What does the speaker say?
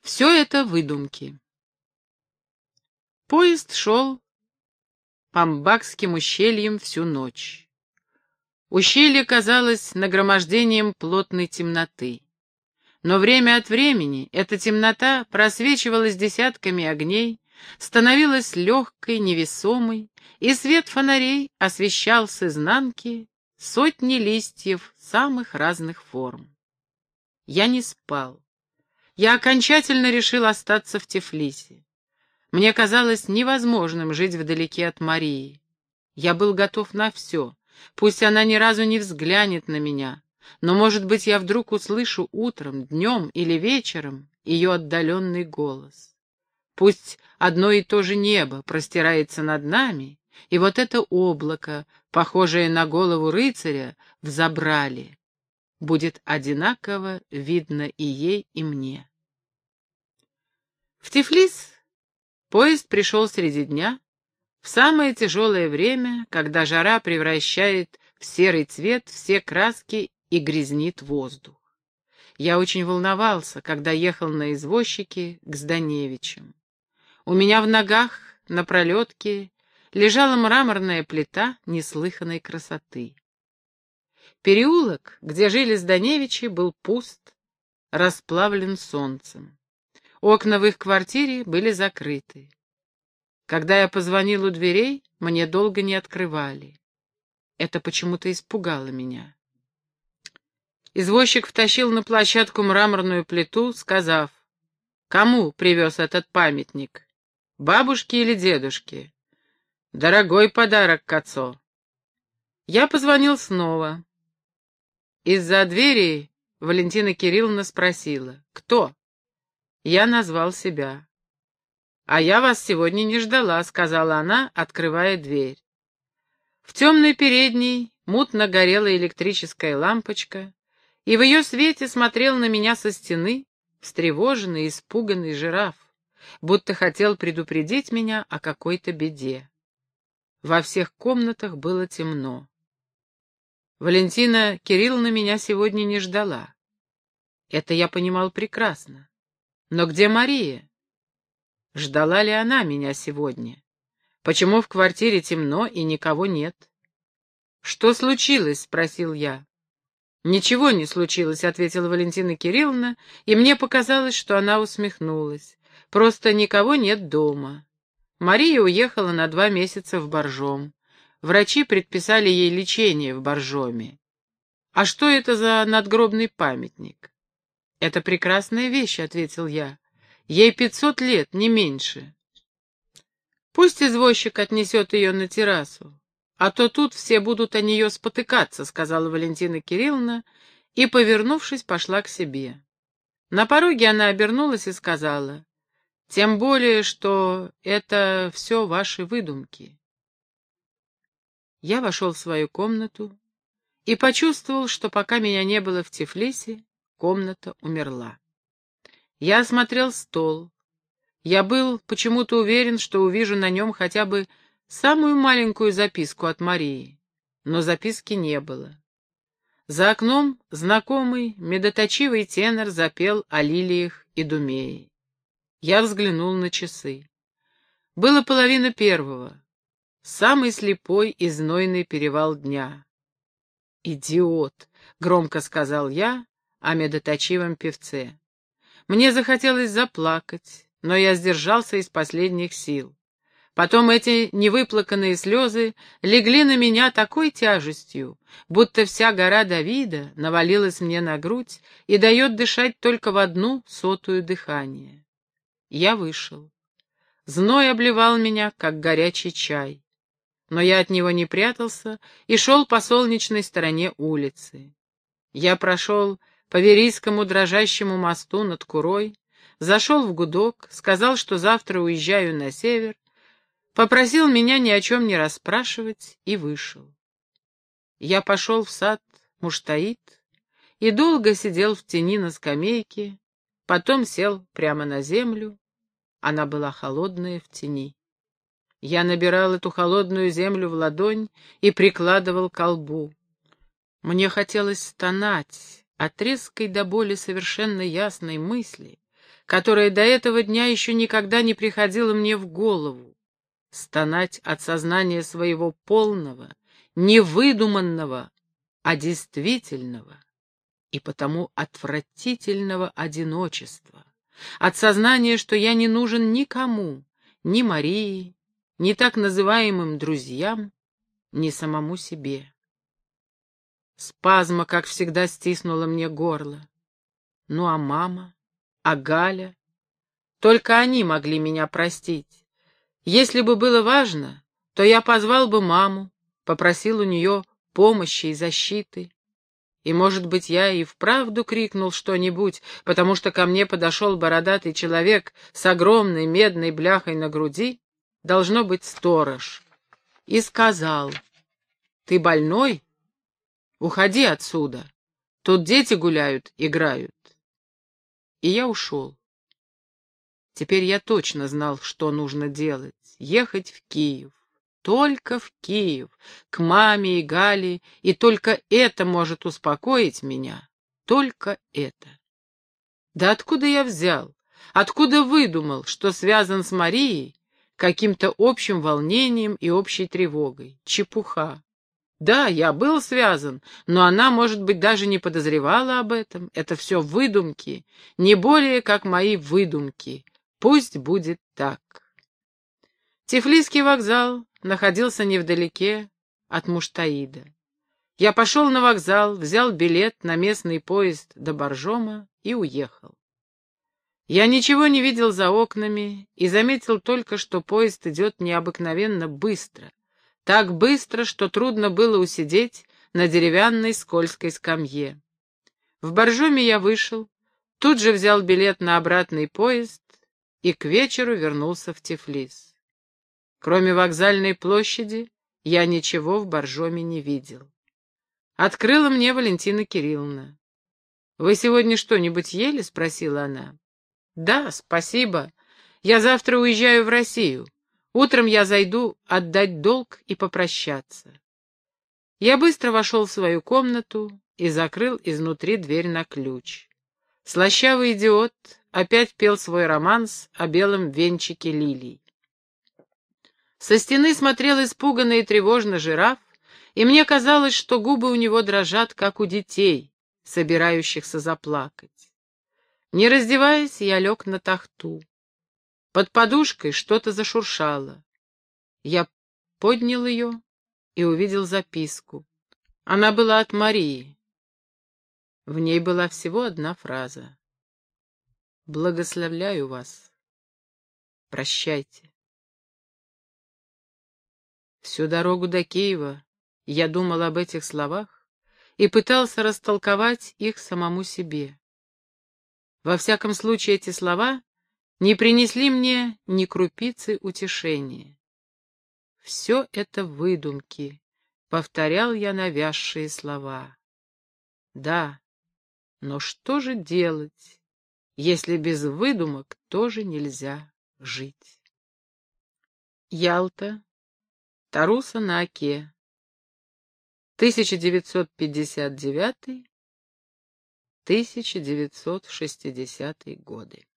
Все это выдумки. Поезд шел по Мбакским ущельям всю ночь. Ущелье казалось нагромождением плотной темноты. Но время от времени эта темнота просвечивалась десятками огней, становилась легкой, невесомой, и свет фонарей освещал с изнанки сотни листьев самых разных форм. Я не спал. Я окончательно решил остаться в Тифлисе. Мне казалось невозможным жить вдалеке от Марии. Я был готов на все. Пусть она ни разу не взглянет на меня, но, может быть, я вдруг услышу утром, днем или вечером ее отдаленный голос. Пусть одно и то же небо простирается над нами, и вот это облако, похожее на голову рыцаря, взобрали. Будет одинаково видно и ей, и мне. В Тифлис поезд пришел среди дня, в самое тяжелое время, когда жара превращает в серый цвет все краски и грязнит воздух. Я очень волновался, когда ехал на извозчике к Зданевичам. У меня в ногах на пролетке лежала мраморная плита неслыханной красоты. Переулок, где жили Зданевичи, был пуст, расплавлен солнцем. Окна в их квартире были закрыты. Когда я позвонил у дверей, мне долго не открывали. Это почему-то испугало меня. Извозчик втащил на площадку мраморную плиту, сказав: «Кому привез этот памятник? Бабушке или дедушке? Дорогой подарок к отцу». Я позвонил снова. Из-за двери Валентина Кирилловна спросила: «Кто?» Я назвал себя. «А я вас сегодня не ждала», — сказала она, открывая дверь. В темной передней мутно горела электрическая лампочка, и в ее свете смотрел на меня со стены встревоженный, испуганный жираф, будто хотел предупредить меня о какой-то беде. Во всех комнатах было темно. Валентина Кирилловна меня сегодня не ждала. Это я понимал прекрасно. Но где Мария? Ждала ли она меня сегодня? Почему в квартире темно и никого нет? «Что случилось?» — спросил я. «Ничего не случилось», — ответила Валентина Кирилловна, и мне показалось, что она усмехнулась. «Просто никого нет дома. Мария уехала на 2 месяца в Боржом. Врачи предписали ей лечение в Боржоме. А что это за надгробный памятник?» «Это прекрасная вещь», — ответил я. «Ей 500 лет, не меньше. Пусть извозчик отнесет ее на террасу, а то тут все будут о нее спотыкаться», — сказала Валентина Кирилловна, и, повернувшись, пошла к себе. На пороге она обернулась и сказала: «Тем более, что это все ваши выдумки». Я вошел в свою комнату и почувствовал, что пока меня не было в Тифлисе, комната умерла. Я осмотрел стол. Я был почему-то уверен, что увижу на нем хотя бы самую маленькую записку от Марии, но записки не было. За окном знакомый медоточивый тенор запел о лилиях и Идумее. Я взглянул на часы. Было 1:30, самый слепой и знойный перевал дня. «Идиот!» — громко сказал я о медоточивом певце. Мне захотелось заплакать, но я сдержался из последних сил. Потом эти невыплаканные слезы легли на меня такой тяжестью, будто вся гора Давида навалилась мне на грудь и дает дышать только в 1/100 дыхания. Я вышел. Зной обливал меня, как горячий чай. Но я от него не прятался и шел по солнечной стороне улицы. Я прошел по Верийскому дрожащему мосту над Курой, зашел в гудок, сказал, что завтра уезжаю на север, попросил меня ни о чем не расспрашивать и вышел. Я пошел в сад Муштаид и долго сидел в тени на скамейке, потом сел прямо на землю, она была холодная в тени. Я набирал эту холодную землю в ладонь и прикладывал ко лбу. Мне хотелось стонать от резкой до боли совершенно ясной мысли, которое до этого дня еще никогда не приходило мне в голову. Стонать от сознания своего полного, невыдуманного, а действительного и потому отвратительного одиночества, от сознания, что я не нужен никому, ни Марии, ни так называемым друзьям, ни самому себе. Спазма, как всегда, стиснула мне горло. Ну а мама, а Галя? Только они могли меня простить. Если бы было важно, то я позвал бы маму, попросил у нее помощи и защиты. И, может быть, я и вправду крикнул что-нибудь, потому что ко мне подошел бородатый человек с огромной медной бляхой на груди, должно быть, сторож, и сказал: «Ты больной? Уходи отсюда. Тут дети гуляют, играют». И я ушел. Теперь я точно знал, что нужно делать. Ехать в Киев. Только в Киев, к маме и Гале, и только это может успокоить меня. Только это. Да откуда я взял? Откуда выдумал, что связан с Марией каким-то общим волнением и общей тревогой? Чепуха. Да, я был связан, но она, может быть, даже не подозревала об этом. Это все выдумки, не более как мои выдумки. Пусть будет так. Тифлисский вокзал находился невдалеке от Муштаида. Я пошел на вокзал, взял билет на местный поезд до Боржома и уехал. Я ничего не видел за окнами и заметил только, что поезд идет необыкновенно быстро. Так быстро, что трудно было усидеть на деревянной скользкой скамье. В Боржоме я вышел, тут же взял билет на обратный поезд и к вечеру вернулся в Тифлис. Кроме вокзальной площади, я ничего в Боржоме не видел. Открыла мне Валентина Кирилловна. «Вы сегодня что-нибудь ели?» — спросила она. «Да, спасибо. Я завтра уезжаю в Россию. Утром я зайду отдать долг и попрощаться». Я быстро вошел в свою комнату и закрыл изнутри дверь на ключ. Слащавый идиот опять пел свой романс о белом венчике лилий. Со стены смотрел испуганно и тревожно жираф, и мне казалось, что губы у него дрожат, как у детей, собирающихся заплакать. Не раздеваясь, я лег на тахту. Под подушкой что-то зашуршало. Я поднял ее и увидел записку. Она была от Марии. В ней была всего одна фраза. «Благословляю вас. Прощайте». Всю дорогу до Киева я думал об этих словах и пытался растолковать их самому себе. Во всяком случае, эти слова не принесли мне ни крупицы утешения. Все это выдумки, повторял я навязшие слова. Да, но что же делать, если без выдумок тоже нельзя жить? Ялта, Таруса на Оке, 1959-1960 годы.